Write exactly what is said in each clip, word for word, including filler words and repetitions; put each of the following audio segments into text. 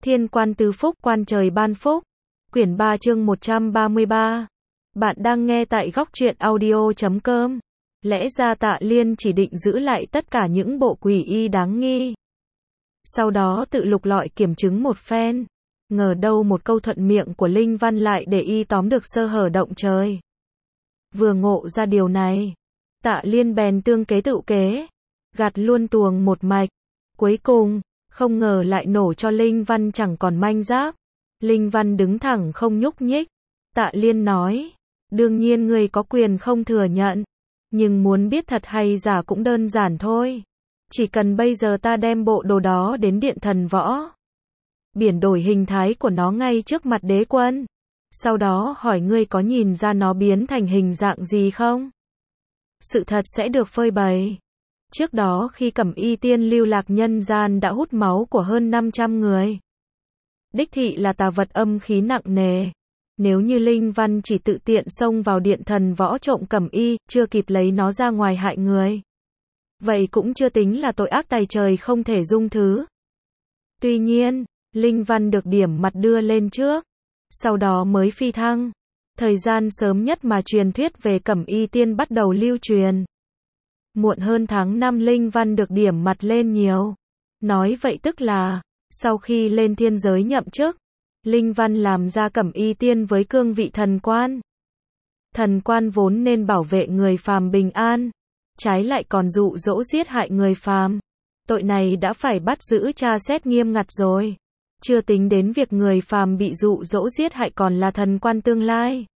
Thiên quan tứ phúc, quan trời ban phúc. Quyển ba chương một trăm ba mươi ba. Bạn đang nghe tại góc truyện audio chấm com. Lẽ ra Tạ Liên chỉ định giữ lại tất cả những bộ quỷ y đáng nghi. Sau đó tự lục lọi kiểm chứng một phen. Ngờ đâu một câu thuận miệng của Linh Văn lại để y tóm được sơ hở động trời. Vừa ngộ ra điều này, Tạ Liên bèn tương kế tự kế, gạt luôn tuồng một mạch. Cuối cùng, không ngờ lại nổ cho Linh Văn chẳng còn manh giáp. Linh Văn đứng thẳng không nhúc nhích. Tạ Liên nói, đương nhiên ngươi có quyền không thừa nhận, nhưng muốn biết thật hay giả cũng đơn giản thôi. Chỉ cần bây giờ ta đem bộ đồ đó đến Điện Thần Võ, biển đổi hình thái của nó ngay trước mặt đế quân. Sau đó hỏi ngươi có nhìn ra nó biến thành hình dạng gì không? Sự thật sẽ được phơi bày. Trước đó khi Cẩm Y Tiên lưu lạc nhân gian đã hút máu của hơn năm trăm người. Đích thị là tà vật âm khí nặng nề. Nếu như Linh Văn chỉ tự tiện xông vào Điện Thần Võ trộm Cẩm Y, chưa kịp lấy nó ra ngoài hại người, vậy cũng chưa tính là tội ác tày trời không thể dung thứ. Tuy nhiên, Linh Văn được điểm mặt đưa lên trước, sau đó mới phi thăng. Thời gian sớm nhất mà truyền thuyết về Cẩm Y Tiên bắt đầu lưu truyền. Muộn hơn tháng năm Linh Văn được điểm mặt lên nhiều. Nói vậy tức là, sau khi lên thiên giới nhậm chức, Linh Văn làm ra Cẩm Y Tiên với cương vị thần quan. Thần quan vốn nên bảo vệ người phàm bình an, trái lại còn dụ dỗ giết hại người phàm. Tội này đã phải bắt giữ tra xét nghiêm ngặt rồi. Chưa tính đến việc người phàm bị dụ dỗ giết hại còn là thần quan tương lai.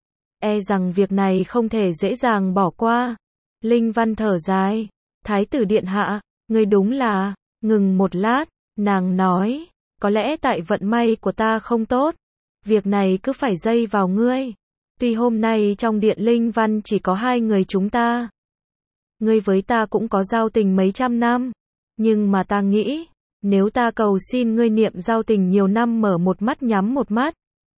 E rằng việc này không thể dễ dàng bỏ qua. Linh Văn thở dài, Thái tử điện hạ, ngươi đúng là, ngừng một lát, nàng nói, có lẽ tại vận may của ta không tốt, việc này cứ phải dây vào ngươi. Tuy hôm nay trong điện Linh Văn chỉ có hai người chúng ta, ngươi với ta cũng có giao tình mấy trăm năm, nhưng mà ta nghĩ, nếu ta cầu xin ngươi niệm giao tình nhiều năm mở một mắt nhắm một mắt,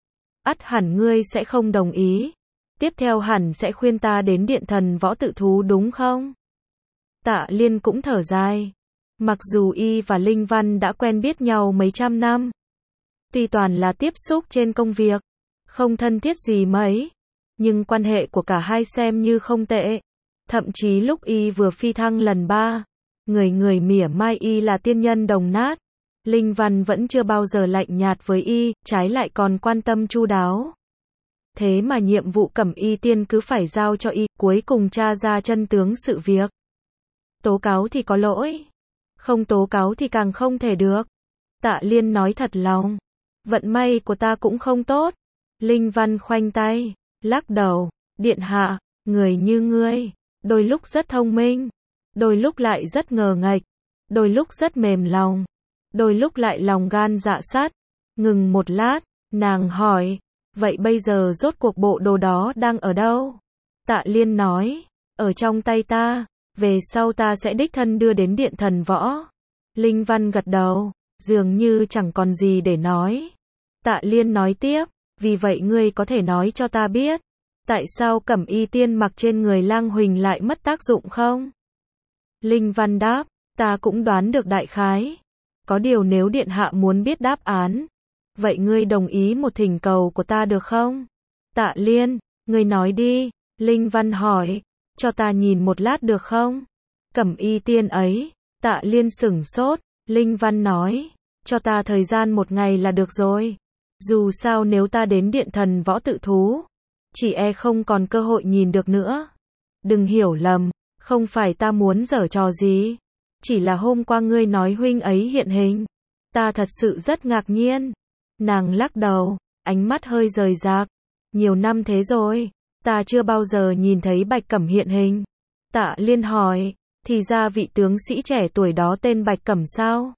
ắt hẳn ngươi sẽ không đồng ý. Tiếp theo hẳn sẽ khuyên ta đến Điện Thần Võ tự thú đúng không? Tạ Liên cũng thở dài. Mặc dù y và Linh Văn đã quen biết nhau mấy trăm năm, tuy toàn là tiếp xúc trên công việc, không thân thiết gì mấy, nhưng quan hệ của cả hai xem như không tệ. Thậm chí lúc y vừa phi thăng lần ba, người người mỉa mai y là tiên nhân đồng nát, Linh Văn vẫn chưa bao giờ lạnh nhạt với y, trái lại còn quan tâm chu đáo. Thế mà nhiệm vụ Cẩm Y Tiên cứ phải giao cho y, cuối cùng tra ra chân tướng sự việc. Tố cáo thì có lỗi, không tố cáo thì càng không thể được. Tạ Liên nói thật lòng, vận may của ta cũng không tốt. Linh Văn khoanh tay, lắc đầu, điện hạ, người như ngươi, đôi lúc rất thông minh, đôi lúc lại rất ngờ nghệch, đôi lúc rất mềm lòng, đôi lúc lại lòng gan dạ sắt. Ngừng một lát, nàng hỏi, vậy bây giờ rốt cuộc bộ đồ đó đang ở đâu? Tạ Liên nói, ở trong tay ta, về sau ta sẽ đích thân đưa đến Điện Thần Võ. Linh Văn gật đầu, dường như chẳng còn gì để nói. Tạ Liên nói tiếp, vì vậy ngươi có thể nói cho ta biết, tại sao Cẩm Y Tiên mặc trên người Lang Huỳnh lại mất tác dụng không? Linh Văn đáp, ta cũng đoán được đại khái. Có điều nếu điện hạ muốn biết đáp án, vậy ngươi đồng ý một thỉnh cầu của ta được không? Tạ Liên, ngươi nói đi. Linh Văn hỏi, cho ta nhìn một lát được không? Cẩm Y Tiên ấy. Tạ Liên sửng sốt. Linh Văn nói, cho ta thời gian một ngày là được rồi. Dù sao nếu ta đến Điện Thần Võ tự thú, chỉ e không còn cơ hội nhìn được nữa. Đừng hiểu lầm, không phải ta muốn giở trò gì. Chỉ là hôm qua ngươi nói huynh ấy hiện hình, ta thật sự rất ngạc nhiên. Nàng lắc đầu, ánh mắt hơi rời rạc. Nhiều năm thế rồi, ta chưa bao giờ nhìn thấy Bạch Cẩm hiện hình. Tạ Liên hỏi, thì ra vị tướng sĩ trẻ tuổi đó tên Bạch Cẩm sao?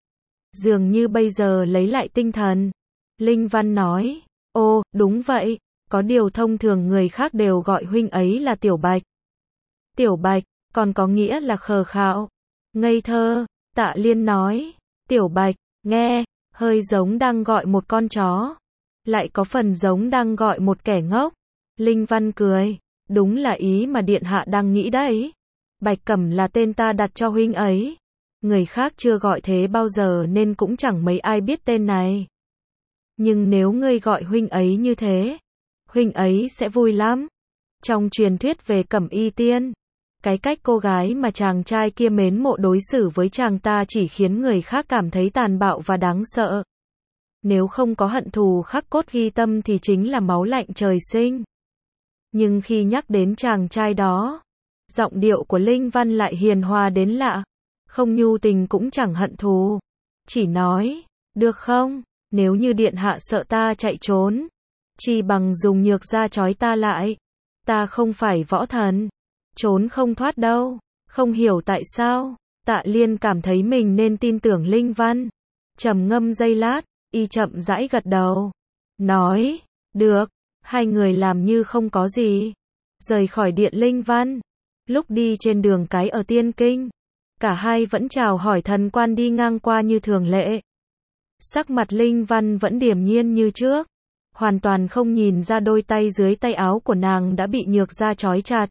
Dường như bây giờ lấy lại tinh thần. Linh Văn nói, ô, đúng vậy, có điều thông thường người khác đều gọi huynh ấy là Tiểu Bạch. Tiểu Bạch, còn có nghĩa là khờ khạo, ngây thơ. Tạ Liên nói, Tiểu Bạch, nghe, hơi giống đang gọi một con chó, lại có phần giống đang gọi một kẻ ngốc. Linh Văn cười, đúng là ý mà điện hạ đang nghĩ đấy. Bạch Cẩm là tên ta đặt cho huynh ấy. Người khác chưa gọi thế bao giờ nên cũng chẳng mấy ai biết tên này. Nhưng nếu ngươi gọi huynh ấy như thế, huynh ấy sẽ vui lắm. Trong truyền thuyết về Cẩm Y Tiên, cái cách cô gái mà chàng trai kia mến mộ đối xử với chàng ta chỉ khiến người khác cảm thấy tàn bạo và đáng sợ. Nếu không có hận thù khắc cốt ghi tâm thì chính là máu lạnh trời sinh. Nhưng khi nhắc đến chàng trai đó, giọng điệu của Linh Văn lại hiền hòa đến lạ, không nhu tình cũng chẳng hận thù. Chỉ nói, được không, nếu như điện hạ sợ ta chạy trốn, chi bằng dùng nhược ra trói ta lại. Ta không phải võ thần, trốn không thoát đâu. Không hiểu tại sao, Tạ Liên cảm thấy mình nên tin tưởng Linh Văn. Trầm ngâm giây lát, y chậm rãi gật đầu. Nói, được, hai người làm như không có gì. Rời khỏi điện Linh Văn. Lúc đi trên đường cái ở Tiên Kinh, cả hai vẫn chào hỏi thần quan đi ngang qua như thường lệ. Sắc mặt Linh Văn vẫn điềm nhiên như trước, hoàn toàn không nhìn ra đôi tay dưới tay áo của nàng đã bị nhược ra trói chặt.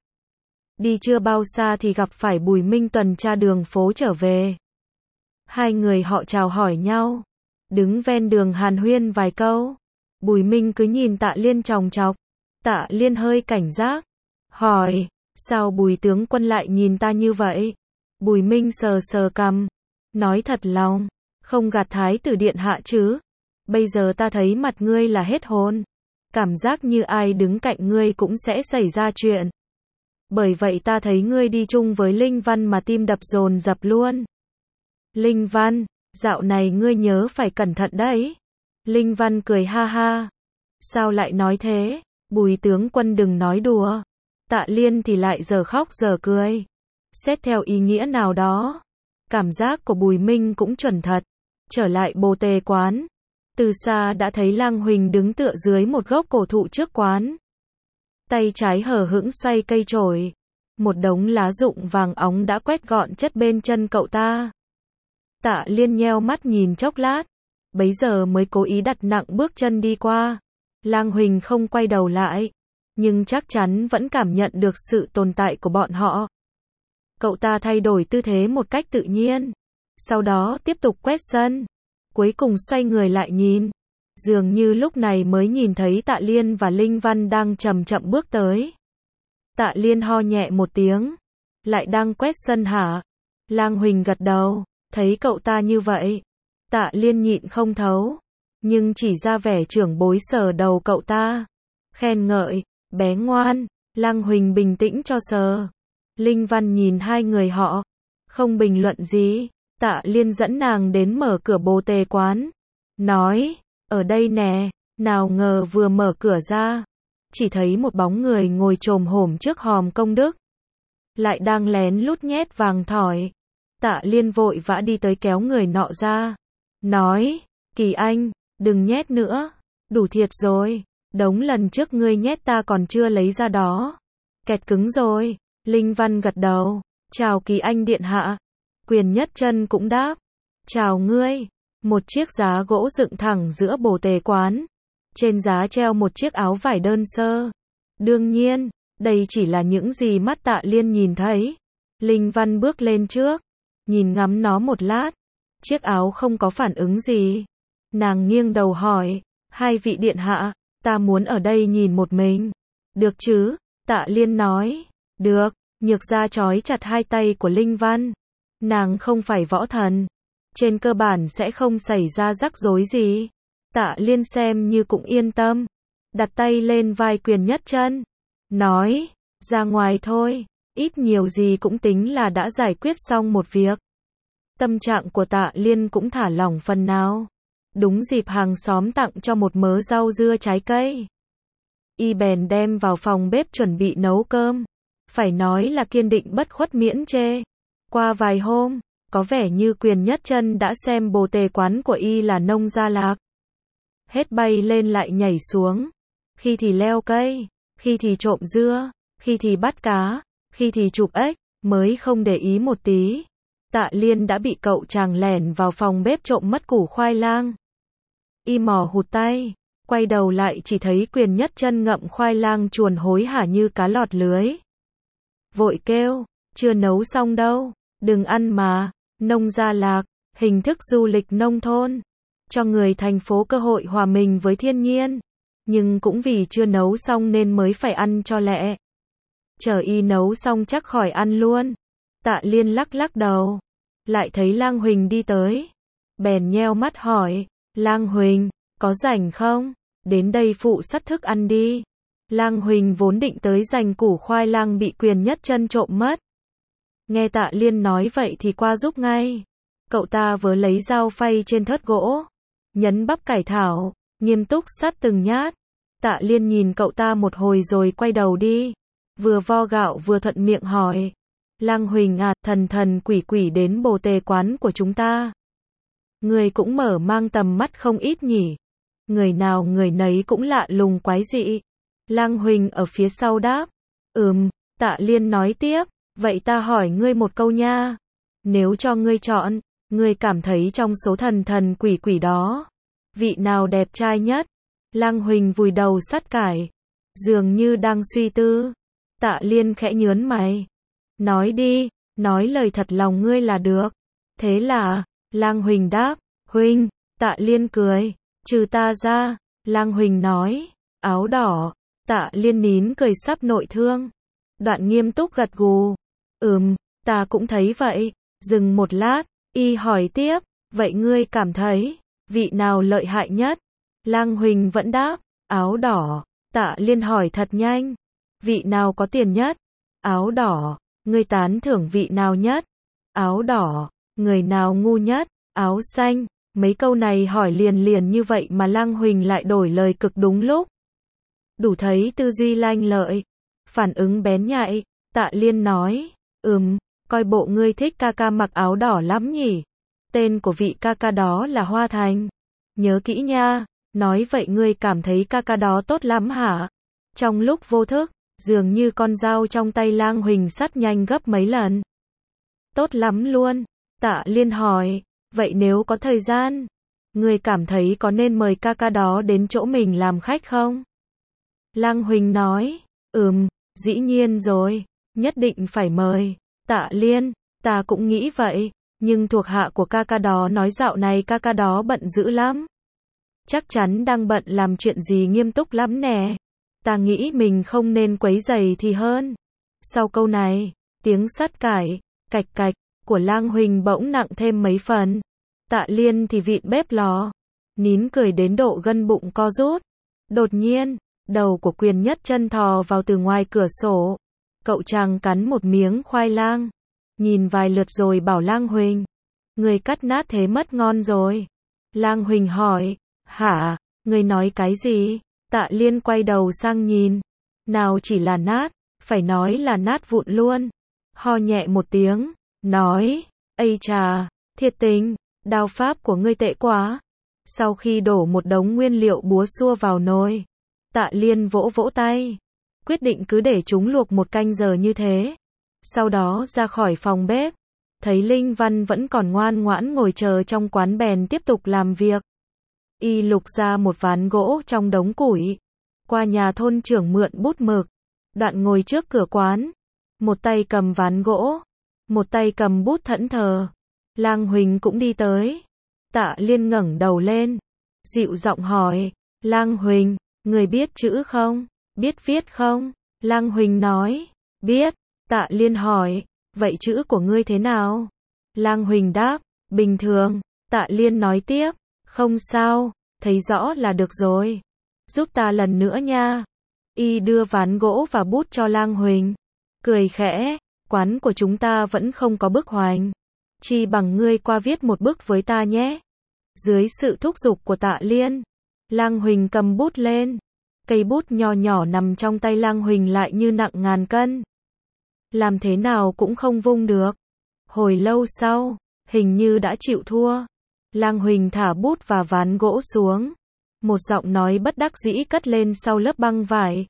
Đi chưa bao xa thì gặp phải Bùi Minh tuần tra đường phố trở về. Hai người họ chào hỏi nhau, đứng ven đường hàn huyên vài câu. Bùi Minh cứ nhìn Tạ Liên chòng chọc. Tạ Liên hơi cảnh giác, hỏi, sao Bùi tướng quân lại nhìn ta như vậy? Bùi Minh sờ sờ cằm, nói thật lòng, không gạt thái tử điện hạ chứ. Bây giờ ta thấy mặt ngươi là hết hồn, cảm giác như ai đứng cạnh ngươi cũng sẽ xảy ra chuyện. Bởi vậy ta thấy ngươi đi chung với Linh Văn mà tim đập dồn dập luôn. Linh Văn, dạo này ngươi nhớ phải cẩn thận đấy. Linh Văn cười ha ha. Sao lại nói thế? Bùi tướng quân đừng nói đùa. Tạ Liên thì lại giờ khóc giờ cười. Xét theo ý nghĩa nào đó, cảm giác của Bùi Minh cũng chuẩn thật. Trở lại Bồ Tề quán, từ xa đã thấy Lang Huỳnh đứng tựa dưới một gốc cổ thụ trước quán. Tay trái hờ hững xoay cây chổi. Một đống lá rụng vàng óng đã quét gọn chất bên chân cậu ta. Tạ Liên nheo mắt nhìn chốc lát, bấy giờ mới cố ý đặt nặng bước chân đi qua. Lang Huỳnh không quay đầu lại, nhưng chắc chắn vẫn cảm nhận được sự tồn tại của bọn họ. Cậu ta thay đổi tư thế một cách tự nhiên, sau đó tiếp tục quét sân, cuối cùng xoay người lại nhìn. Dường như lúc này mới nhìn thấy Tạ Liên và Linh Văn đang chậm chậm bước tới. Tạ Liên ho nhẹ một tiếng, lại đang quét sân hả? Lang Huỳnh gật đầu, thấy cậu ta như vậy, Tạ Liên nhịn không thấu, nhưng chỉ ra vẻ trưởng bối sờ đầu cậu ta, khen ngợi, bé ngoan. Lang Huỳnh bình tĩnh cho sờ. Linh Văn nhìn hai người họ, không bình luận gì. Tạ Liên dẫn nàng đến mở cửa Bồ Tề quán, nói, ở đây nè. Nào ngờ vừa mở cửa ra, chỉ thấy một bóng người ngồi chồm hổm trước hòm công đức, lại đang lén lút nhét vàng thỏi. Tạ Liên vội vã đi tới kéo người nọ ra, nói, Kỳ Anh, đừng nhét nữa, đủ thiệt rồi, đống lần trước ngươi nhét ta còn chưa lấy ra đó, kẹt cứng rồi. Linh Văn gật đầu, chào Kỳ Anh điện hạ. Quyền Nhất Chân cũng đáp, chào ngươi. Một chiếc giá gỗ dựng thẳng giữa Bồ Tề quán, trên giá treo một chiếc áo vải đơn sơ. Đương nhiên, đây chỉ là những gì mắt Tạ Liên nhìn thấy. Linh Văn bước lên trước, nhìn ngắm nó một lát, chiếc áo không có phản ứng gì. Nàng nghiêng đầu hỏi, hai vị điện hạ, ta muốn ở đây nhìn một mình. Được chứ? Tạ Liên nói, được. Nhược ra trói chặt hai tay của Linh Văn. Nàng không phải võ thần, trên cơ bản sẽ không xảy ra rắc rối gì. Tạ Liên xem như cũng yên tâm, đặt tay lên vai Quyền Nhất Chân, nói, ra ngoài thôi, ít nhiều gì cũng tính là đã giải quyết xong một việc. Tâm trạng của Tạ Liên cũng thả lỏng phần nào. Đúng dịp hàng xóm tặng cho một mớ rau dưa trái cây, y bèn đem vào phòng bếp chuẩn bị nấu cơm. Phải nói là kiên định bất khuất miễn chê. Qua vài hôm, có vẻ như Quyền Nhất Chân đã xem Bồ Tề quán của y là nông gia lạc. Hết bay lên lại nhảy xuống, khi thì leo cây, khi thì trộm dưa, khi thì bắt cá, khi thì chụp ếch, mới không để ý một tí. Tạ Liên đã bị cậu chàng lẻn vào phòng bếp trộm mất củ khoai lang. Y mò hụt tay, quay đầu lại chỉ thấy Quyền Nhất Chân ngậm khoai lang chuồn hối hả như cá lọt lưới. Vội kêu, chưa nấu xong đâu, đừng ăn mà. nông gia lạc, hình thức du lịch nông thôn, cho người thành phố cơ hội hòa mình với thiên nhiên, nhưng cũng vì chưa nấu xong nên mới phải ăn cho lẹ. Chờ y nấu xong chắc khỏi ăn luôn. Tạ Liên lắc lắc đầu, lại thấy Lang Huỳnh đi tới, bèn nheo mắt hỏi, Lang Huỳnh, có rảnh không? Đến đây phụ sắt thức ăn đi. Lang Huỳnh vốn định tới giành củ khoai lang bị Quyền Nhất Chân trộm mất. Nghe Tạ Liên nói vậy thì qua giúp ngay. Cậu ta vớ lấy dao phay trên thớt gỗ, nhấn bắp cải thảo, nghiêm túc sắt từng nhát. Tạ Liên nhìn cậu ta một hồi rồi quay đầu đi, vừa vo gạo vừa thuận miệng hỏi, Lang Huỳnh à, thần thần quỷ quỷ đến bồ tề quán của chúng ta. Người cũng mở mang tầm mắt không ít nhỉ. Người nào người nấy cũng lạ lùng quái dị. Lang Huỳnh ở phía sau đáp, ừm. Tạ Liên nói tiếp, vậy ta hỏi ngươi một câu nha. Nếu cho ngươi chọn, ngươi cảm thấy trong số thần thần quỷ quỷ đó, vị nào đẹp trai nhất? Lang Huỳnh vùi đầu sắt cải, dường như đang suy tư. Tạ Liên khẽ nhớn mày, nói đi, nói lời thật lòng ngươi là được. Thế là, Lang Huỳnh đáp, Huỳnh. Tạ Liên cười, trừ ta ra. Lang Huỳnh nói, áo đỏ. Tạ Liên nín cười sắp nội thương. Đoạn nghiêm túc gật gù, ừm, ta cũng thấy vậy. Dừng một lát, y hỏi tiếp, vậy ngươi cảm thấy, vị nào lợi hại nhất? Lang Huỳnh vẫn đáp, áo đỏ. Tạ Liên hỏi thật nhanh, vị nào có tiền nhất? Áo đỏ. Ngươi tán thưởng vị nào nhất? Áo đỏ. Người nào ngu nhất? Áo xanh. Mấy câu này hỏi liền liền như vậy mà Lang Huỳnh lại đổi lời cực đúng lúc. Đủ thấy tư duy lanh lợi, phản ứng bén nhạy. Tạ Liên nói, ừm, coi bộ ngươi thích ca ca mặc áo đỏ lắm nhỉ. Tên của vị ca ca đó là Hoa Thành. Nhớ kỹ nha. Nói vậy ngươi cảm thấy ca ca đó tốt lắm hả? Trong lúc vô thức, dường như con dao trong tay Lang Huỳnh sắt nhanh gấp mấy lần. Tốt lắm luôn. Tạ Liên hỏi, vậy nếu có thời gian, ngươi cảm thấy có nên mời ca ca đó đến chỗ mình làm khách không? Lang Huỳnh nói, ừm, dĩ nhiên rồi, nhất định phải mời. Tạ Liên, ta cũng nghĩ vậy, nhưng thuộc hạ của ca ca đó nói dạo này ca ca đó bận dữ lắm. Chắc chắn đang bận làm chuyện gì nghiêm túc lắm nè. Ta nghĩ mình không nên quấy rầy thì hơn. Sau câu này, tiếng sắt cải, cạch cạch, của Lang Huỳnh bỗng nặng thêm mấy phần. Tạ Liên thì vịn bếp lò, nín cười đến độ gân bụng co rút. Đột nhiên, đầu của Quyền Nhất Chân thò vào từ ngoài cửa sổ. Cậu chàng cắn một miếng khoai lang, nhìn vài lượt rồi bảo Lang Huỳnh, người cắt nát thế mất ngon rồi. Lang Huỳnh hỏi, hả, người nói cái gì? Tạ Liên quay đầu sang nhìn, nào chỉ là nát, phải nói là nát vụn luôn. Ho nhẹ một tiếng, nói, ây chà, thiệt tình, đao pháp của ngươi tệ quá. Sau khi đổ một đống nguyên liệu búa xua vào nồi, Tạ Liên vỗ vỗ tay, quyết định cứ để chúng luộc một canh giờ như thế. Sau đó ra khỏi phòng bếp, thấy Linh Văn vẫn còn ngoan ngoãn ngồi chờ trong quán bèn tiếp tục làm việc. Y lục ra một ván gỗ trong đống củi, qua nhà thôn trưởng mượn bút mực, đoạn ngồi trước cửa quán, một tay cầm ván gỗ, một tay cầm bút thẫn thờ. Lang Huỳnh cũng đi tới. Tạ Liên ngẩng đầu lên, dịu giọng hỏi, Lang Huỳnh, người biết chữ không? Biết viết không? Lang Huỳnh nói, biết. Tạ Liên hỏi, vậy chữ của ngươi thế nào? Lang Huỳnh đáp, bình thường. Tạ Liên nói tiếp, không sao, thấy rõ là được rồi. Giúp ta lần nữa nha. Y đưa ván gỗ và bút cho Lang Huỳnh, cười khẽ, quán của chúng ta vẫn không có bức hoành, chi bằng ngươi qua viết một bức với ta nhé. Dưới sự thúc giục của Tạ Liên, Lang Huỳnh cầm bút lên. Cây bút nho nhỏ nằm trong tay Lang Huỳnh lại như nặng ngàn cân. Làm thế nào cũng không vung được. Hồi lâu sau, hình như đã chịu thua. Lang Huỳnh thả bút và ván gỗ xuống. Một giọng nói bất đắc dĩ cất lên sau lớp băng vải.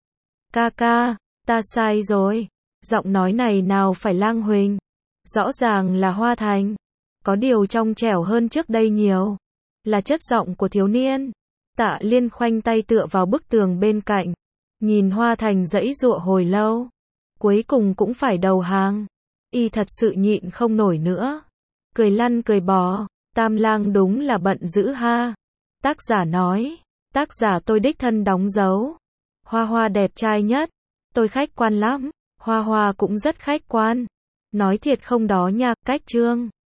Ca ca, ta sai rồi. Giọng nói này nào phải Lang Huỳnh. Rõ ràng là Hoa Thành. Có điều trong trẻo hơn trước đây nhiều. Là chất giọng của thiếu niên. Tạ Liên khoanh tay tựa vào bức tường bên cạnh. Nhìn Hoa Thành giãy giụa hồi lâu. Cuối cùng cũng phải đầu hàng. Y thật sự nhịn không nổi nữa. Cười lăn cười bò, Tam Lang đúng là bận dữ ha. Tác giả nói, tác giả tôi đích thân đóng dấu. Hoa Hoa đẹp trai nhất, tôi khách quan lắm, Hoa Hoa cũng rất khách quan. Nói thiệt không đó nha, cách chương.